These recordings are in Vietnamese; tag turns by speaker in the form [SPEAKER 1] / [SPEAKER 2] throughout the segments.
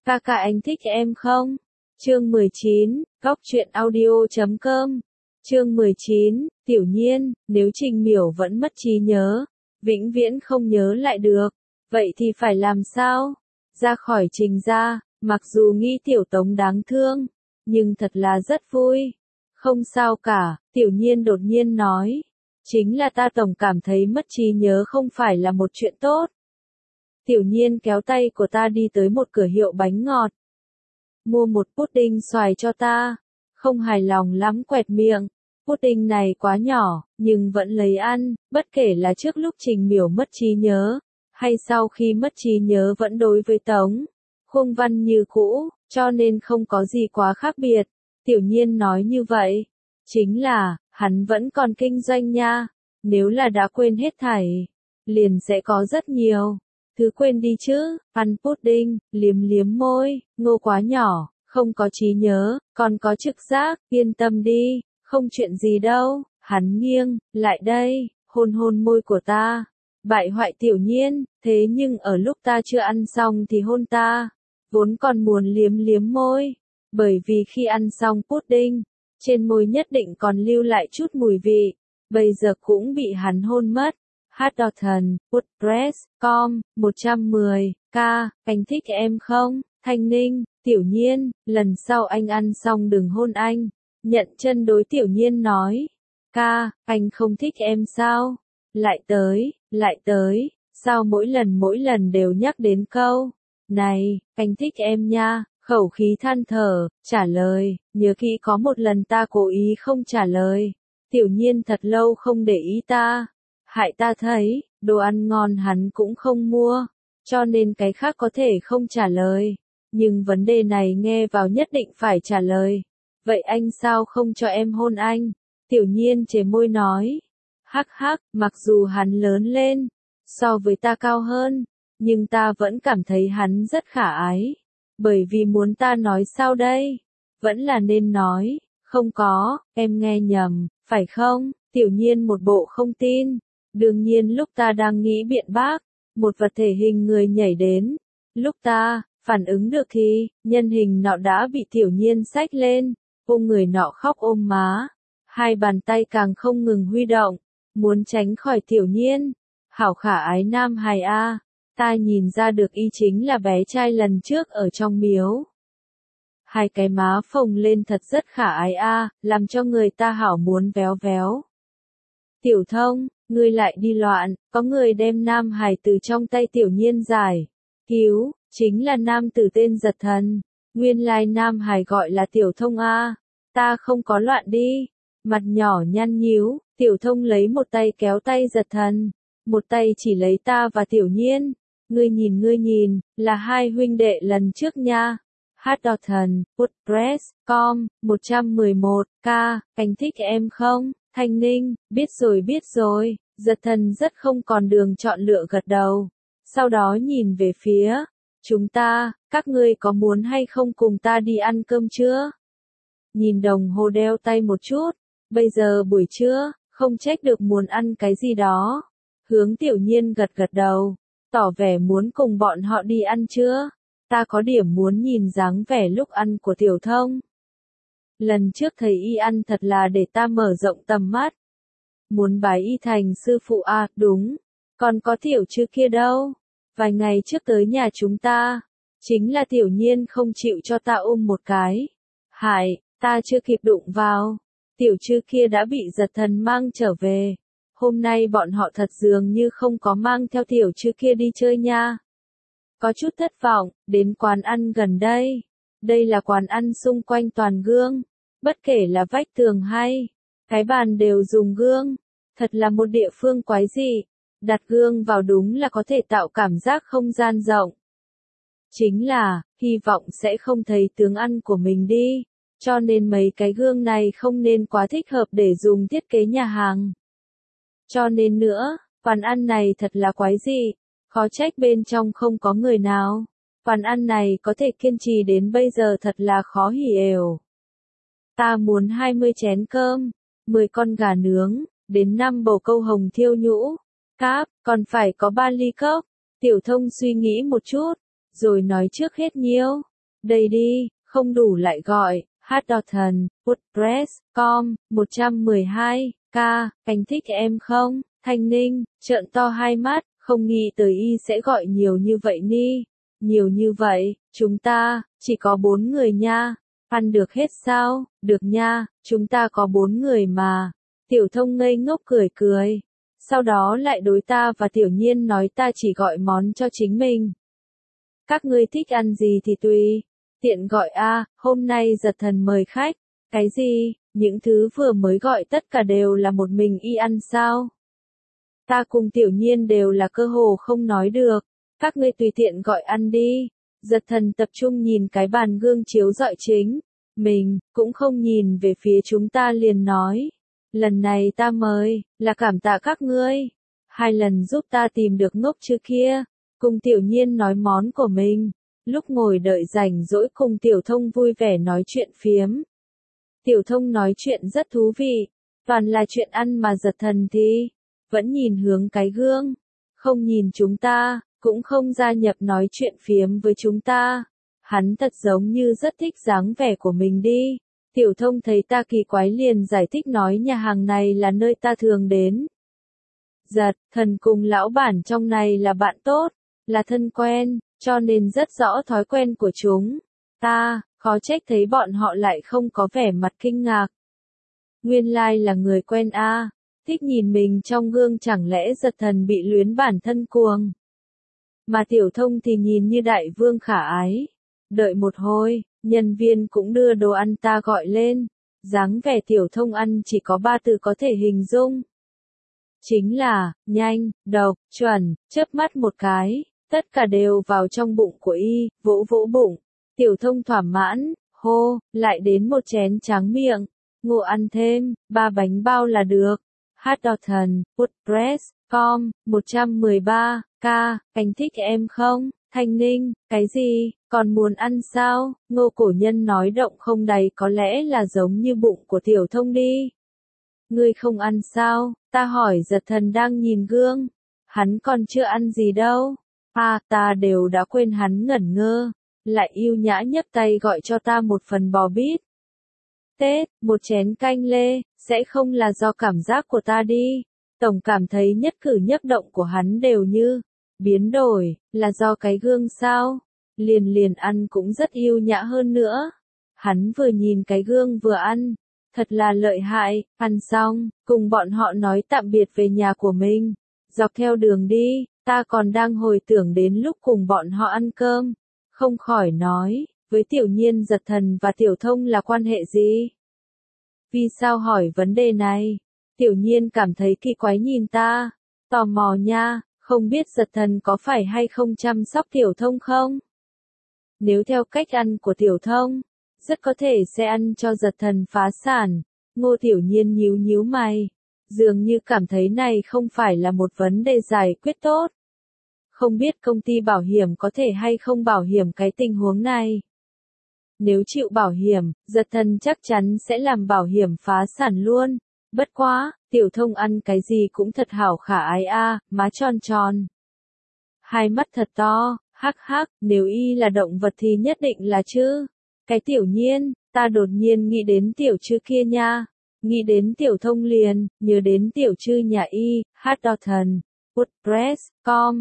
[SPEAKER 1] Ca ca anh thích em không? Chương 19, Góc truyện audio.com. Chương 19, Tiểu Nhiên, nếu Trình Miểu vẫn mất trí nhớ, vĩnh viễn không nhớ lại được, vậy thì phải làm sao? Ra khỏi Trình gia, mặc dù nghĩ Tiểu Tống đáng thương, nhưng thật là rất vui. Không sao cả, Tiểu Nhiên đột nhiên nói. Chính là ta tổng cảm thấy mất trí nhớ không phải là một chuyện tốt. Tiểu Nhiên kéo tay của ta đi tới một cửa hiệu bánh ngọt. Mua một pudding xoài cho ta. Không hài lòng lắm quẹt miệng. Pudding này quá nhỏ, nhưng vẫn lấy ăn, bất kể là trước lúc Trình Miểu mất trí nhớ, hay sau khi mất trí nhớ vẫn đối với Tống. Khung văn như cũ, cho nên không có gì quá khác biệt. Tiểu Nhiên nói như vậy. Chính là, hắn vẫn còn kinh doanh nha. Nếu là đã quên hết thảy, liền sẽ có rất nhiều thứ quên đi chứ. Ăn pudding, liếm liếm môi, Ngô quá nhỏ, không có trí nhớ, còn có trực giác, yên tâm đi, không chuyện gì đâu. Hắn nghiêng lại đây, hôn hôn môi của ta. Bại hoại Tiểu Nhiên, thế nhưng ở lúc ta chưa ăn xong thì hôn ta, vốn còn muốn liếm liếm môi, bởi vì khi ăn xong pudding, trên môi nhất định còn lưu lại chút mùi vị, bây giờ cũng bị hắn hôn mất. Hotdogton, WordPress.com, 110k, anh thích em không? Thanh Ninh, Tiểu Nhiên, lần sau anh ăn xong đừng hôn anh. Nhận chân đối Tiểu Nhiên nói. Ca, anh không thích em sao? Lại tới, sao mỗi lần đều nhắc đến câu này, anh thích em nha. Khẩu khí than thở, trả lời, nhớ kỹ có một lần ta cố ý không trả lời. Tiểu Nhiên thật lâu không để ý ta. Hại ta thấy, đồ ăn ngon hắn cũng không mua, cho nên cái khác có thể không trả lời. Nhưng vấn đề này nghe vào nhất định phải trả lời. Vậy anh sao không cho em hôn anh? Tiểu Nhiên chề môi nói. Hắc hắc, mặc dù hắn lớn lên, so với ta cao hơn, nhưng ta vẫn cảm thấy hắn rất khả ái. Bởi vì muốn ta nói sao đây? Vẫn là nên nói, không có, em nghe nhầm, phải không? Tiểu Nhiên một bộ không tin. Đương nhiên lúc ta đang nghĩ biện bác, một vật thể hình người nhảy đến. Lúc ta phản ứng được thì, nhân hình nọ đã bị Tiểu Nhiên xách lên, ôm người nọ khóc ôm má. Hai bàn tay càng không ngừng huy động, muốn tránh khỏi Tiểu Nhiên. Hảo khả ái nam hài a. Ta nhìn ra được y chính là bé trai lần trước ở trong miếu. Hai cái má phồng lên thật rất khả ái a, làm cho người ta hảo muốn véo véo. Tiểu Thông, ngươi lại đi loạn, có người đem nam hài từ trong tay Tiểu Nhiên giải cứu, chính là nam tử tên Giật Thần. Nguyên lai nam hài gọi là Tiểu Thông a. Ta không có loạn đi. Mặt nhỏ nhăn nhíu, Tiểu Thông lấy một tay kéo tay Giật Thần, một tay chỉ lấy ta và Tiểu Nhiên. Ngươi nhìn, là hai huynh đệ lần trước nha. Hotdogton, WordPress.com, 111k, anh thích em không? Thanh Ninh, biết rồi. Giật Thần rất không còn đường chọn lựa gật đầu. Sau đó nhìn về phía chúng ta, các ngươi có muốn hay không cùng ta đi ăn cơm chưa? Nhìn đồng hồ đeo tay một chút, bây giờ buổi trưa, không trách được muốn ăn cái gì đó. Hướng Tiểu Nhiên gật đầu, tỏ vẻ muốn cùng bọn họ đi ăn chưa? Ta có điểm muốn nhìn dáng vẻ lúc ăn của Tiểu Thông. Lần trước thầy y ăn thật là để ta mở rộng tầm mắt. Muốn bái y thành sư phụ à, đúng. Còn có Tiểu Trư kia đâu? Vài ngày trước tới nhà chúng ta, chính là Tiểu Nhiên không chịu cho ta ôm một cái. Hại, ta chưa kịp đụng vào. Tiểu Trư kia đã bị Giật Thần mang trở về. Hôm nay bọn họ thật dường như không có mang theo Tiểu Trư kia đi chơi nha. Có chút thất vọng, đến quán ăn gần đây. Đây là quán ăn xung quanh toàn gương. Bất kể là vách tường hay cái bàn đều dùng gương. Thật là một địa phương quái dị. Đặt gương vào đúng là có thể tạo cảm giác không gian rộng. Chính là, hy vọng sẽ không thấy tướng ăn của mình đi. Cho nên mấy cái gương này không nên quá thích hợp để dùng thiết kế nhà hàng. Cho nên nữa, quán ăn này thật là quái dị. Khó trách bên trong không có người nào. Quán ăn này có thể kiên trì đến bây giờ thật là khó hiểu. Ta muốn 20 chén cơm, 10 con gà nướng, đến 5 bầu câu hồng thiêu nhũ. Cáp, còn phải có 3 ly cốc. Tiểu Thông suy nghĩ một chút, rồi nói trước hết nhiêu. Đây đi, không đủ lại gọi, Hotdotton, WordPress.com, 112k, anh thích em không? Thanh Ninh, trợn to hai mắt, không nghĩ tới y sẽ gọi nhiều như vậy ni. Nhiều như vậy, chúng ta, chỉ có 4 người nha. Ăn được hết sao? Được nha, chúng ta có 4 người mà. Tiểu Thông ngây ngốc cười cười. Sau đó lại đối ta và Tiểu Nhiên nói ta chỉ gọi món cho chính mình. Các ngươi thích ăn gì thì tùy. Tiện gọi a, hôm nay Giật Thần mời khách. Cái gì? Những thứ vừa mới gọi tất cả đều là một mình y ăn sao? Ta cùng Tiểu Nhiên đều là cơ hồ không nói được. Các ngươi tùy tiện gọi ăn đi. Giật Thần tập trung nhìn cái bàn gương chiếu rọi chính. Mình, cũng không nhìn về phía chúng ta liền nói. Lần này ta mời, là cảm tạ các ngươi. 2 lần giúp ta tìm được ngốc chưa kia. Cùng Tiểu Nhiên nói món của mình. Lúc ngồi đợi rảnh rỗi cùng Tiểu Thông vui vẻ nói chuyện phiếm. Tiểu Thông nói chuyện rất thú vị. Toàn là chuyện ăn mà Giật Thần thì vẫn nhìn hướng cái gương. Không nhìn chúng ta, cũng không gia nhập nói chuyện phiếm với chúng ta. Hắn thật giống như rất thích dáng vẻ của mình đi. Tiểu Thông thấy ta kỳ quái liền giải thích nói nhà hàng này là nơi ta thường đến. Giật Thần cùng lão bản trong này là bạn tốt, là thân quen, cho nên rất rõ thói quen của chúng. Ta, khó trách thấy bọn họ lại không có vẻ mặt kinh ngạc. Nguyên lai là người quen a, thích nhìn mình trong gương chẳng lẽ Giật Thần bị luyến bản thân cuồng. Mà Tiểu Thông thì nhìn như đại vương khả ái. Đợi một hồi, nhân viên cũng đưa đồ ăn ta gọi lên. Dáng vẻ Tiểu Thông ăn chỉ có 3 từ có thể hình dung. Chính là, nhanh, độc, chuẩn, chớp mắt một cái, tất cả đều vào trong bụng của y, vỗ vỗ bụng. Tiểu Thông thỏa mãn, hô, lại đến một chén tráng miệng. Ngộ ăn thêm, 3 bánh bao là được. Hotdotton, WordPress.com, 113k, anh thích em không? Thanh Ninh, cái gì, còn muốn ăn sao? Ngô Cổ Nhân nói động không đầy có lẽ là giống như bụng của Tiểu Thông đi. Ngươi không ăn sao? Ta hỏi Giật Thần đang nhìn gương. Hắn còn chưa ăn gì đâu. À, ta đều đã quên hắn ngẩn ngơ. Lại yêu nhã nhấc tay gọi cho ta một phần bò bít tết, một chén canh lê, sẽ không là do cảm giác của ta đi. Tổng cảm thấy nhất cử nhất động của hắn đều như biến đổi, là do cái gương sao? Liền ăn cũng rất yêu nhã hơn nữa. Hắn vừa nhìn cái gương vừa ăn, thật là lợi hại. Ăn xong, cùng bọn họ nói tạm biệt về nhà của mình. Dọc theo đường đi, ta còn đang hồi tưởng đến lúc cùng bọn họ ăn cơm. Không khỏi nói, với Tiểu Nhiên Giật Thần và Tiểu Thông là quan hệ gì? Vì sao hỏi vấn đề này? Tiểu Nhiên cảm thấy kỳ quái nhìn ta. Tò mò nha, không biết Giật Thần có phải hay không chăm sóc Tiểu Thông không? Nếu theo cách ăn của Tiểu Thông, rất có thể sẽ ăn cho Giật Thần phá sản. Ngô Tiểu Nhiên nhíu nhíu mày. Dường như cảm thấy này không phải là một vấn đề giải quyết tốt. Không biết công ty bảo hiểm có thể hay không bảo hiểm cái tình huống này. Nếu chịu bảo hiểm, Giật Thần chắc chắn sẽ làm bảo hiểm phá sản luôn. Bất quá, Tiểu Thông ăn cái gì cũng thật hảo khả ái a, má tròn tròn. Hai mắt thật to, hắc hắc, nếu y là động vật thì nhất định là chứ. Cái Tiểu Nhiên, ta đột nhiên nghĩ đến Tiểu Trư kia nha. Nghĩ đến Tiểu Thông liền, nhớ đến Tiểu Trư nhà y, Hotdotton, WordPress.com,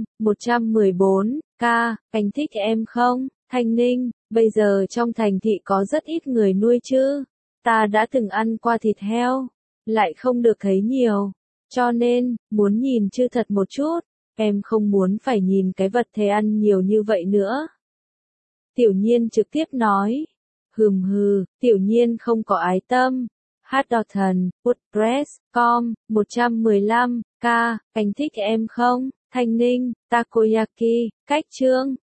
[SPEAKER 1] 114k, anh thích em không? Thanh Ninh, bây giờ trong thành thị có rất ít người nuôi chứ. Ta đã từng ăn qua thịt heo, lại không được thấy nhiều. Cho nên, muốn nhìn chư thật một chút, em không muốn phải nhìn cái vật thế ăn nhiều như vậy nữa. Tiểu Nhiên trực tiếp nói. Hừ, Tiểu Nhiên không có ái tâm. Hotdotton, WordPress.com, 115k, anh thích em không? Thanh Ninh, takoyaki, cách trương,